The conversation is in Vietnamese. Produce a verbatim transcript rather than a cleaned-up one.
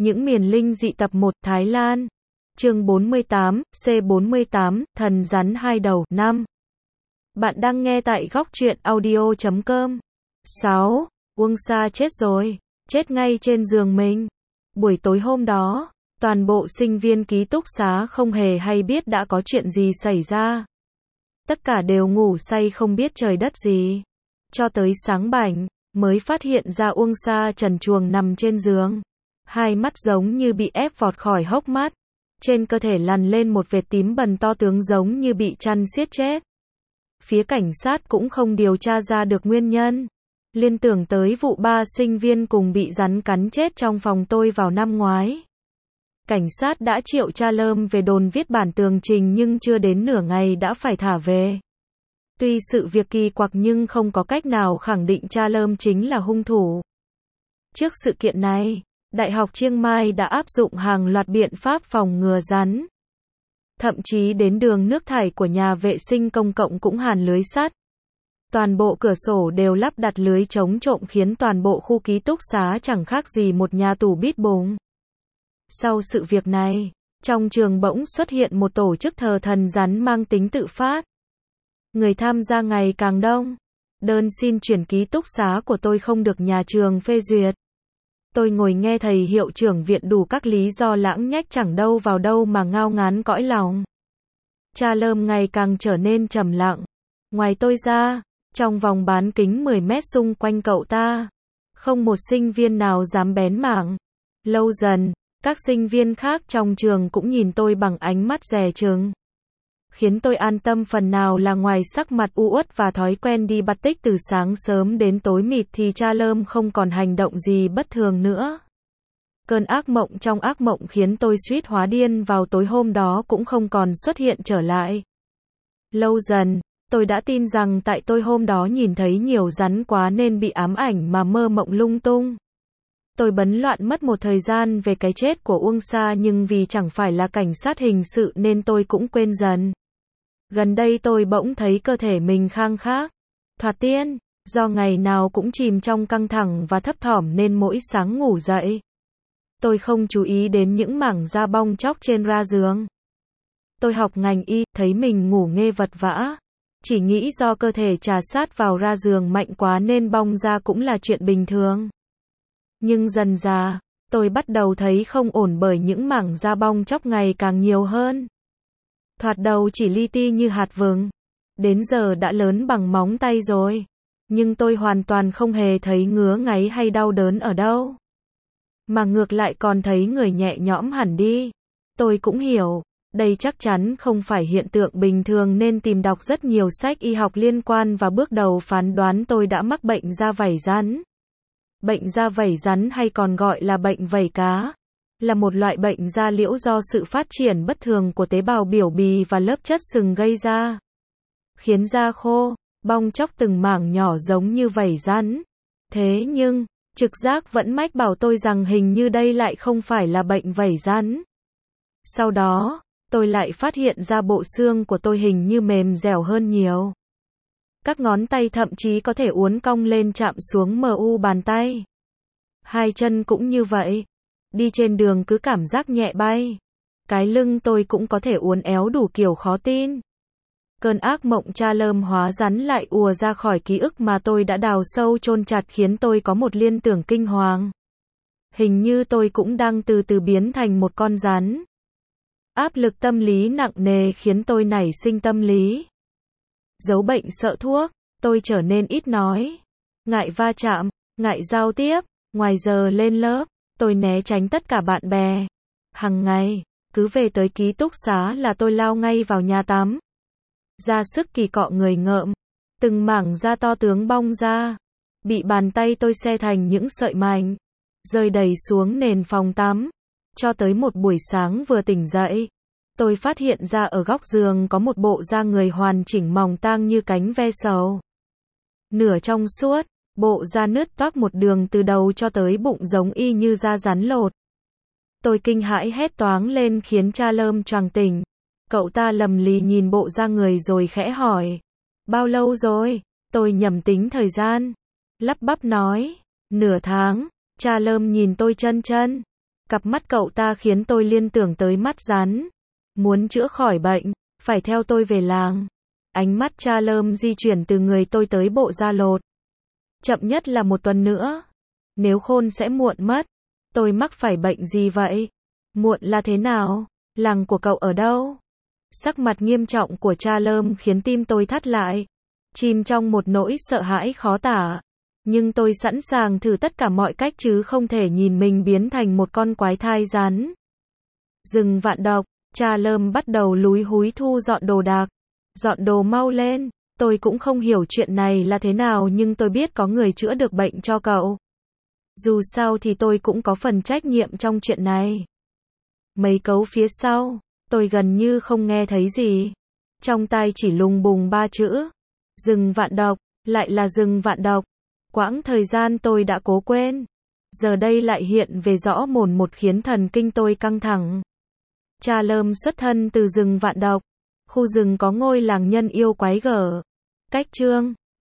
Những miền linh dị tập một Thái Lan. Chương bốn mươi tám, C bốn mươi tám, thần rắn hai đầu, năm. Bạn đang nghe tại góc truyện audio chấm com. sáu. Uông Sa chết rồi, chết ngay trên giường mình. Buổi tối hôm đó, toàn bộ sinh viên ký túc xá không hề hay biết đã có chuyện gì xảy ra. Tất cả đều ngủ say không biết trời đất gì. Cho tới sáng bảnh, mới phát hiện ra Uông Sa trần truồng nằm trên giường. Hai mắt giống như bị ép vọt khỏi hốc mắt. Trên cơ thể lằn lên một vệt tím bần to tướng giống như bị chăn siết chết. Phía cảnh sát cũng không điều tra ra được nguyên nhân. Liên tưởng tới vụ ba sinh viên cùng bị rắn cắn chết trong phòng tôi vào năm ngoái. Cảnh sát đã triệu cha Lơm về đồn viết bản tường trình nhưng chưa đến nửa ngày đã phải thả về. Tuy sự việc kỳ quặc nhưng không có cách nào khẳng định cha Lơm chính là hung thủ. Trước sự kiện này, Đại học Chiang Mai đã áp dụng hàng loạt biện pháp phòng ngừa rắn. Thậm chí đến đường nước thải của nhà vệ sinh công cộng cũng hàn lưới sắt. Toàn bộ cửa sổ đều lắp đặt lưới chống trộm khiến toàn bộ khu ký túc xá chẳng khác gì một nhà tù bít bùng. Sau sự việc này, trong trường bỗng xuất hiện một tổ chức thờ thần rắn mang tính tự phát. Người tham gia ngày càng đông. Đơn xin chuyển ký túc xá của tôi không được nhà trường phê duyệt. Tôi ngồi nghe thầy hiệu trưởng viện đủ các lý do lãng nhách chẳng đâu vào đâu mà ngao ngán cõi lòng. Cha Lơm ngày càng trở nên trầm lặng. Ngoài tôi ra, trong vòng bán kính mười mét xung quanh cậu ta, không một sinh viên nào dám bén mảng. Lâu dần, các sinh viên khác trong trường cũng nhìn tôi bằng ánh mắt dè chừng. Khiến tôi an tâm phần nào là ngoài sắc mặt u uất và thói quen đi bắt tích từ sáng sớm đến tối mịt thì cha Lơm không còn hành động gì bất thường nữa. Cơn ác mộng trong ác mộng khiến tôi suýt hóa điên vào tối hôm đó cũng không còn xuất hiện trở lại. Lâu dần, tôi đã tin rằng tại tôi hôm đó nhìn thấy nhiều rắn quá nên bị ám ảnh mà mơ mộng lung tung. Tôi bấn loạn mất một thời gian về cái chết của Uông Sa nhưng vì chẳng phải là cảnh sát hình sự nên tôi cũng quên dần. Gần đây tôi bỗng thấy cơ thể mình khang khác. Thoạt tiên, do ngày nào cũng chìm trong căng thẳng và thấp thỏm nên mỗi sáng ngủ dậy, tôi không chú ý đến những mảng da bong tróc trên ra giường. Tôi học ngành y, thấy mình ngủ nghê vật vã. Chỉ nghĩ do cơ thể trà sát vào ra giường mạnh quá nên bong da cũng là chuyện bình thường. Nhưng dần dà, tôi bắt đầu thấy không ổn bởi những mảng da bong tróc ngày càng nhiều hơn. Thoạt đầu chỉ li ti như hạt vừng, đến giờ đã lớn bằng móng tay rồi. Nhưng tôi hoàn toàn không hề thấy ngứa ngáy hay đau đớn ở đâu. Mà ngược lại còn thấy người nhẹ nhõm hẳn đi. Tôi cũng hiểu, đây chắc chắn không phải hiện tượng bình thường nên tìm đọc rất nhiều sách y học liên quan và bước đầu phán đoán tôi đã mắc bệnh da vảy rắn. Bệnh da vảy rắn hay còn gọi là bệnh vảy cá, là một loại bệnh da liễu do sự phát triển bất thường của tế bào biểu bì và lớp chất sừng gây ra. Khiến da khô, bong tróc từng mảng nhỏ giống như vảy rắn. Thế nhưng, trực giác vẫn mách bảo tôi rằng hình như đây lại không phải là bệnh vảy rắn. Sau đó, tôi lại phát hiện ra bộ xương của tôi hình như mềm dẻo hơn nhiều. Các ngón tay thậm chí có thể uốn cong lên chạm xuống mu bàn tay. Hai chân cũng như vậy. Đi trên đường cứ cảm giác nhẹ bay. Cái lưng tôi cũng có thể uốn éo đủ kiểu khó tin. Cơn ác mộng cha Lơm hóa rắn lại ùa ra khỏi ký ức mà tôi đã đào sâu chôn chặt khiến tôi có một liên tưởng kinh hoàng. Hình như tôi cũng đang từ từ biến thành một con rắn. Áp lực tâm lý nặng nề khiến tôi nảy sinh tâm lý giấu bệnh sợ thuốc, tôi trở nên ít nói, ngại va chạm, ngại giao tiếp. Ngoài giờ lên lớp, tôi né tránh tất cả bạn bè. Hằng ngày, cứ về tới ký túc xá là tôi lao ngay vào nhà tắm. Ra sức kỳ cọ người ngợm, từng mảng da to tướng bong ra, bị bàn tay tôi xe thành những sợi mảnh, rơi đầy xuống nền phòng tắm. Cho tới một buổi sáng vừa tỉnh dậy, tôi phát hiện ra ở góc giường có một bộ da người hoàn chỉnh mỏng tang như cánh ve sầu. Nửa trong suốt, bộ da nứt toác một đường từ đầu cho tới bụng giống y như da rắn lột. Tôi kinh hãi hét toáng lên khiến cha Lơm choàng tỉnh. Cậu ta lầm lì nhìn bộ da người rồi khẽ hỏi. Bao lâu rồi? Tôi nhẩm tính thời gian. Lắp bắp nói. Nửa tháng. Cha Lơm nhìn tôi chân chân. Cặp mắt cậu ta khiến tôi liên tưởng tới mắt rắn. Muốn chữa khỏi bệnh, phải theo tôi về làng. Ánh mắt Charles di chuyển từ người tôi tới bộ da lột. Chậm nhất là một tuần nữa. Nếu khôn sẽ muộn mất. Tôi mắc phải bệnh gì vậy? Muộn là thế nào? Làng của cậu ở đâu? Sắc mặt nghiêm trọng của Charles khiến tim tôi thắt lại. Chìm trong một nỗi sợ hãi khó tả. Nhưng tôi sẵn sàng thử tất cả mọi cách chứ không thể nhìn mình biến thành một con quái thai rắn. Rừng vạn độc, Charles bắt đầu lúi húi thu dọn đồ đạc. Dọn đồ mau lên, tôi cũng không hiểu chuyện này là thế nào nhưng tôi biết có người chữa được bệnh cho cậu. Dù sao thì tôi cũng có phần trách nhiệm trong chuyện này. Mấy câu phía sau, tôi gần như không nghe thấy gì. Trong tai chỉ lùng bùng ba chữ. Rừng vạn độc, lại là rừng vạn độc. Quãng thời gian tôi đã cố quên. Giờ đây lại hiện về rõ mồn một khiến thần kinh tôi căng thẳng. Charles xuất thân từ rừng vạn độc. Khu rừng có ngôi làng nhân yêu quái gở. Cách chương